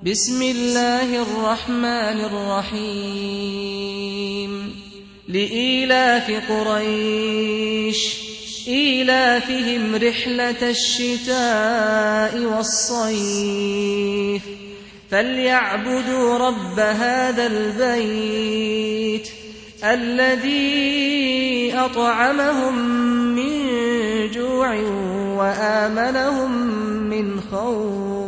بسم الله الرحمن الرحيم لإيلاف قريش إيلافهم رحلة الشتاء والصيف فليعبدوا رب هذا البيت الذي أطعمهم من جوع وآمنهم من خوف